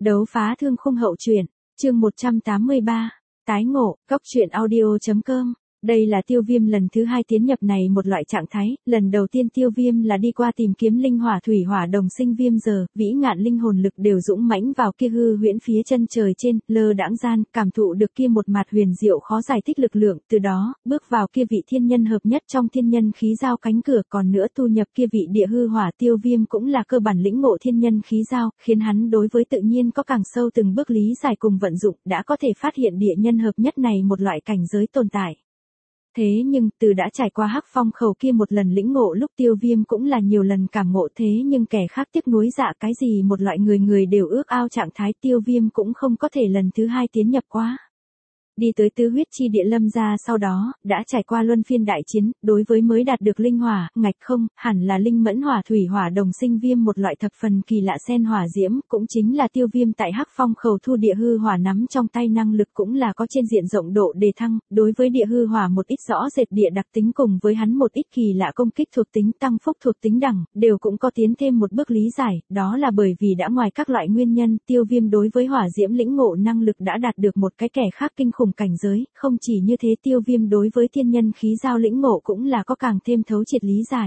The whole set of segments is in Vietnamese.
Đấu phá thương khung hậu truyện, chương 183, tái ngộ, góc truyện audio.com. Đây là Tiêu Viêm lần thứ 2 tiến nhập này một loại trạng thái, lần đầu tiên Tiêu Viêm là đi qua tìm kiếm linh hỏa thủy hỏa đồng sinh viêm giờ, vĩ ngạn linh hồn lực đều dũng mãnh vào kia hư huyễn phía chân trời trên, lơ đãng gian, cảm thụ được kia một mặt huyền diệu khó giải thích lực lượng, từ đó, bước vào kia vị thiên nhân hợp nhất trong thiên nhân khí giao cánh cửa, còn nữa tu nhập kia vị địa hư hỏa. Tiêu Viêm cũng là cơ bản lĩnh ngộ thiên nhân khí giao, khiến hắn đối với tự nhiên có càng sâu từng bước lý giải cùng vận dụng, đã có thể phát hiện địa nhân hợp nhất này một loại cảnh giới tồn tại. Thế nhưng, từ đã trải qua Hắc Phong khẩu kia một lần lĩnh ngộ lúc Tiêu Viêm cũng là nhiều lần cảm ngộ, thế nhưng kẻ khác tiếc nuối dạ cái gì một loại người đều ước ao trạng thái, Tiêu Viêm cũng không có thể lần thứ 2 tiến nhập quá. Đi tới tứ huyết chi địa lâm gia sau đó, đã trải qua luân phiên đại chiến, đối với mới đạt được linh hỏa, ngạch không, hẳn là linh mẫn hỏa thủy hỏa đồng sinh viêm một loại thập phần kỳ lạ sen hỏa diễm, cũng chính là Tiêu Viêm tại Hắc Phong khẩu thu địa hư hỏa nắm trong tay năng lực cũng là có trên diện rộng độ đề thăng, đối với địa hư hỏa một ít rõ rệt địa đặc tính cùng với hắn một ít kỳ lạ công kích thuộc tính tăng phúc thuộc tính đẳng, đều cũng có tiến thêm một bước lý giải, đó là bởi vì đã ngoài các loại nguyên nhân, Tiêu Viêm đối với hỏa diễm lĩnh ngộ năng lực đã đạt được một cái kẻ khác kinh khủng cảnh giới, không chỉ như thế Tiêu Viêm đối với thiên nhân khí giao lĩnh ngộ cũng là có càng thêm thấu triệt lý giải.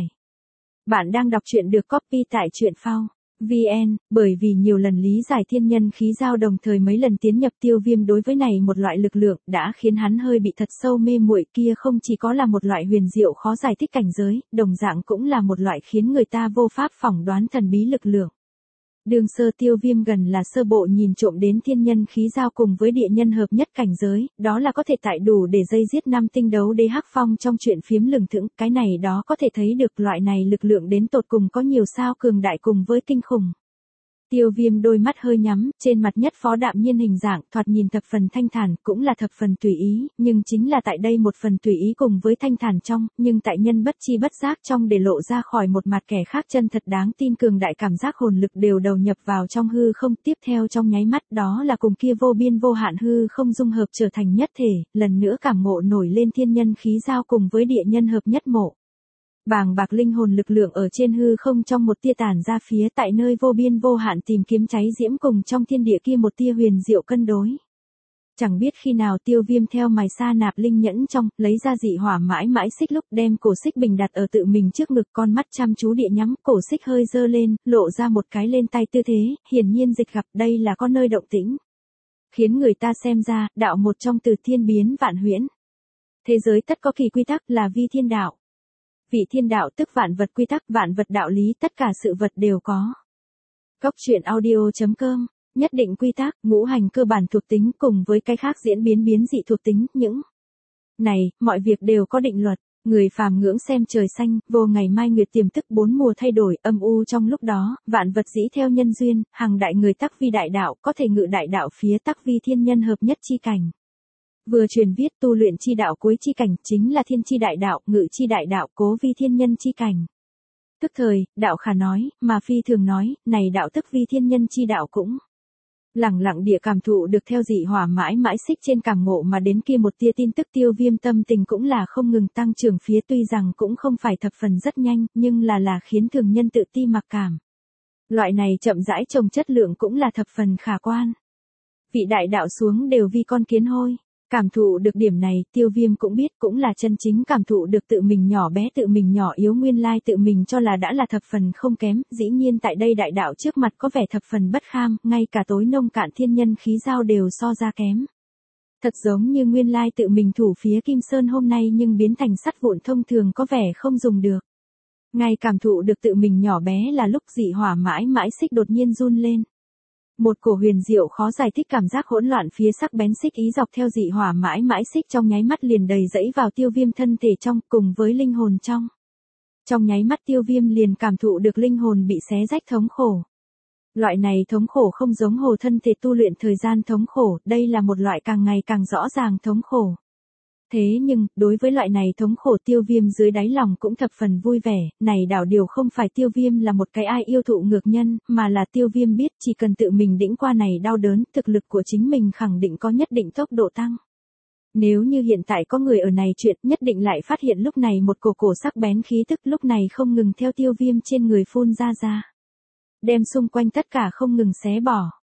Bạn đang đọc truyện được copy tại truyện phao VN, bởi vì nhiều lần lý giải thiên nhân khí giao đồng thời mấy lần tiến nhập Tiêu Viêm đối với này một loại lực lượng đã khiến hắn hơi bị thật sâu mê muội, kia không chỉ có là một loại huyền diệu khó giải thích cảnh giới, đồng dạng cũng là một loại khiến người ta vô pháp phỏng đoán thần bí lực lượng. Đường sơ Tiêu Viêm gần là sơ bộ nhìn trộm đến thiên nhân khí giao cùng với địa nhân hợp nhất cảnh giới, đó là có thể tại đủ để dây giết 5 tinh đấu đế Hắc Phong trong truyện phiếm lừng thững, cái này đó có thể thấy được loại này lực lượng đến tột cùng có nhiều sao cường đại cùng với kinh khủng. Tiêu Viêm đôi mắt hơi nhắm, trên mặt nhất phó đạm nhiên hình dạng, thoạt nhìn thập phần thanh thản, cũng là thập phần tùy ý, nhưng chính là tại đây một phần tùy ý cùng với thanh thản trong, nhưng tại nhân bất chi bất giác trong để lộ ra khỏi một mặt kẻ khác chân thật đáng tin cường đại cảm giác hồn lực đều đầu nhập vào trong hư không, tiếp theo trong nháy mắt đó là cùng kia vô biên vô hạn hư không dung hợp trở thành nhất thể, lần nữa cảm ngộ nổi lên thiên nhân khí giao cùng với địa nhân hợp nhất mộ. Bàng bạc linh hồn lực lượng ở trên hư không trong một tia tản ra phía tại nơi vô biên vô hạn tìm kiếm cháy diễm cùng trong thiên địa kia một tia huyền diệu cân đối. Chẳng biết khi nào Tiêu Viêm theo mài sa nạp linh nhẫn trong, lấy ra dị hỏa mãi mãi xích lúc đem cổ xích bình đặt ở tự mình trước ngực, con mắt chăm chú địa nhắm, cổ xích hơi dơ lên, lộ ra một cái lên tay tư thế, hiển nhiên dịch gặp đây là có nơi động tĩnh. Khiến người ta xem ra, đạo một trong từ thiên biến vạn huyễn. Thế giới tất có kỳ quy tắc là vi thiên đạo. Vị thiên đạo tức vạn vật quy tắc, vạn vật đạo lý, tất cả sự vật đều có. Góc truyện audio.com, nhất định quy tắc, ngũ hành cơ bản thuộc tính cùng với cái khác diễn biến dị thuộc tính, những này, mọi việc đều có định luật. Người phàm ngưỡng xem trời xanh, vô ngày mai nguyệt tiềm tức 4 mùa thay đổi, âm u trong lúc đó, vạn vật dĩ theo nhân duyên, hàng đại người tắc vi đại đạo, có thể ngự đại đạo phía tắc vi thiên nhân hợp nhất chi cảnh. Vừa truyền viết tu luyện chi đạo cuối chi cảnh chính là thiên chi đại đạo, ngự chi đại đạo, cố vi thiên nhân chi cảnh. Tức thời, đạo khả nói, mà phi thường nói, này đạo tức vi thiên nhân chi đạo cũng. Lẳng lặng địa cảm thụ được theo dị hỏa mãi mãi xích trên cảm ngộ mà đến kia một tia tin tức Tiêu Viêm tâm tình cũng là không ngừng tăng trưởng phía, tuy rằng cũng không phải thập phần rất nhanh, nhưng là khiến thường nhân tự ti mặc cảm. Loại này chậm rãi trồng chất lượng cũng là thập phần khả quan. Vị đại đạo xuống đều vi con kiến hôi. Cảm thụ được điểm này, Tiêu Viêm cũng biết cũng là chân chính cảm thụ được tự mình nhỏ bé, tự mình nhỏ yếu, nguyên lai tự mình cho là đã là thập phần không kém, dĩ nhiên tại đây đại đạo trước mặt có vẻ thập phần bất kham, ngay cả tối nông cạn thiên nhân khí giao đều so ra kém. Thật giống như nguyên lai tự mình thủ phía Kim Sơn hôm nay nhưng biến thành sắt vụn thông thường có vẻ không dùng được. Ngay cảm thụ được tự mình nhỏ bé là lúc dị hỏa mãi mãi xích đột nhiên run lên. Một cổ huyền diệu khó giải thích cảm giác hỗn loạn phía sắc bén xích ý dọc theo dị hỏa mãi mãi xích trong nháy mắt liền đầy dẫy vào Tiêu Viêm thân thể trong cùng với linh hồn trong. Trong nháy mắt Tiêu Viêm liền cảm thụ được linh hồn bị xé rách thống khổ. Loại này thống khổ không giống hồ thân thể tu luyện thời gian thống khổ, đây là một loại càng ngày càng rõ ràng thống khổ. Thế nhưng, đối với loại này thống khổ Tiêu Viêm dưới đáy lòng cũng thập phần vui vẻ, này đảo điều không phải Tiêu Viêm là một cái ai yêu thụ ngược nhân, mà là Tiêu Viêm biết chỉ cần tự mình đĩnh qua này đau đớn, thực lực của chính mình khẳng định có nhất định tốc độ tăng. Nếu như hiện tại có người ở này chuyện, nhất định lại phát hiện lúc này một cổ sắc bén khí tức lúc này không ngừng theo Tiêu Viêm trên người phun ra. Đem xung quanh tất cả không ngừng xé bỏ.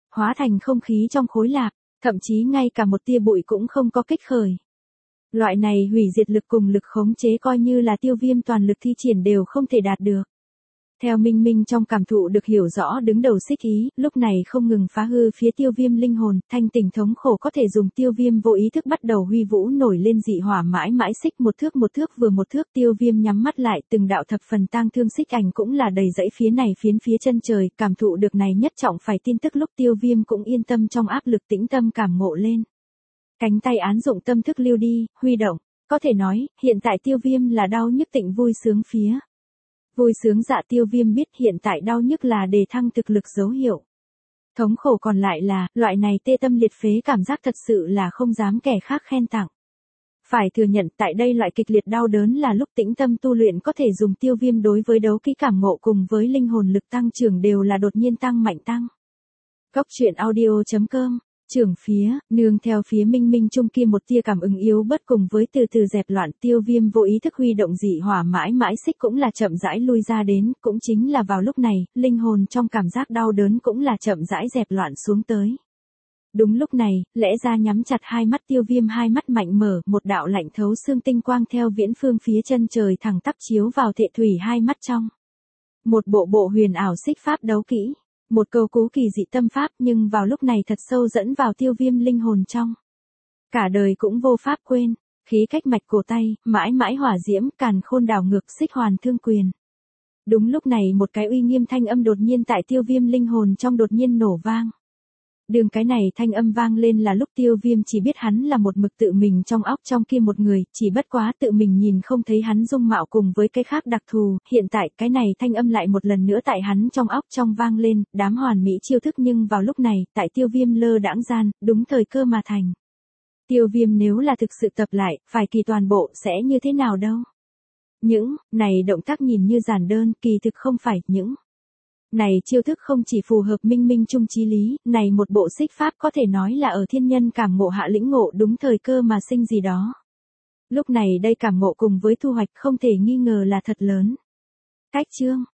hóa thành không khí trong khối lạp, thậm chí ngay cả một tia bụi cũng không có kích khởi. Loại này hủy diệt lực cùng lực khống chế coi như là Tiêu Viêm toàn lực thi triển đều không thể đạt được. Theo Minh Minh trong cảm thụ được hiểu rõ đứng đầu xích ý, lúc này không ngừng phá hư phía Tiêu Viêm linh hồn, thanh tỉnh thống khổ có thể dùng Tiêu Viêm vô ý thức bắt đầu huy vũ nổi lên dị hỏa mãi mãi xích một thước vừa một thước. Tiêu Viêm nhắm mắt lại, từng đạo thập phần tang thương xích ảnh cũng là đầy dãy phía này phiến phía chân trời, cảm thụ được này nhất trọng phải tin tức lúc Tiêu Viêm cũng yên tâm trong áp lực tĩnh tâm cảm ngộ lên. Cánh tay án dụng tâm thức lưu đi, huy động, có thể nói, hiện tại Tiêu Viêm là đau nhức tịnh vui sướng phía. Vui sướng dạ Tiêu Viêm biết hiện tại đau nhức là đề thăng thực lực dấu hiệu. Thống khổ còn lại là, loại này tê tâm liệt phế cảm giác thật sự là không dám kẻ khác khen tặng. Phải thừa nhận tại đây loại kịch liệt đau đớn là lúc tĩnh tâm tu luyện có thể dùng Tiêu Viêm đối với đấu kỹ cảm ngộ cùng với linh hồn lực tăng trưởng đều là đột nhiên tăng mạnh tăng. Góc truyện audio.com Trưởng phía, nương theo phía Minh Minh trung kia một tia cảm ứng yếu bất cùng với từ từ dẹp loạn. Tiêu Viêm vô ý thức huy động dị hỏa mãi mãi xích cũng là chậm rãi lui ra đến, cũng chính là vào lúc này, linh hồn trong cảm giác đau đớn cũng là chậm rãi dẹp loạn xuống tới. Đúng lúc này, lẽ ra nhắm chặt hai mắt Tiêu Viêm hai mắt mạnh mở, một đạo lạnh thấu xương tinh quang theo viễn phương phía chân trời thẳng tắp chiếu vào Thệ Thủy hai mắt trong. Một bộ huyền ảo xích pháp đấu kỹ. Một câu cú kỳ dị tâm pháp nhưng vào lúc này thật sâu dẫn vào Tiêu Viêm linh hồn trong. Cả đời cũng vô pháp quên, khí cách mạch cổ tay, mãi mãi hỏa diễm, càn khôn đảo ngược xích hoàn thương quyền. Đúng lúc này một cái uy nghiêm thanh âm đột nhiên tại Tiêu Viêm linh hồn trong đột nhiên nổ vang. Đường cái này thanh âm vang lên là lúc Tiêu Viêm chỉ biết hắn là một mực tự mình trong óc trong kia một người, chỉ bất quá tự mình nhìn không thấy hắn dung mạo cùng với cái khác đặc thù, hiện tại cái này thanh âm lại một lần nữa tại hắn trong óc trong vang lên, đám hoàn mỹ chiêu thức nhưng vào lúc này, tại Tiêu Viêm lơ đãng gian, đúng thời cơ mà thành. Tiêu Viêm nếu là thực sự tập lại, phải kỳ toàn bộ sẽ như thế nào đâu. Những này động tác nhìn như giản đơn, kỳ thực không phải những này chiêu thức không chỉ phù hợp Minh Minh trung chí lý, này một bộ xích pháp có thể nói là ở thiên nhân cảm ngộ hạ lĩnh ngộ đúng thời cơ mà sinh gì đó. Lúc này đây cảm ngộ cùng với thu hoạch không thể nghi ngờ là thật lớn. Cách chương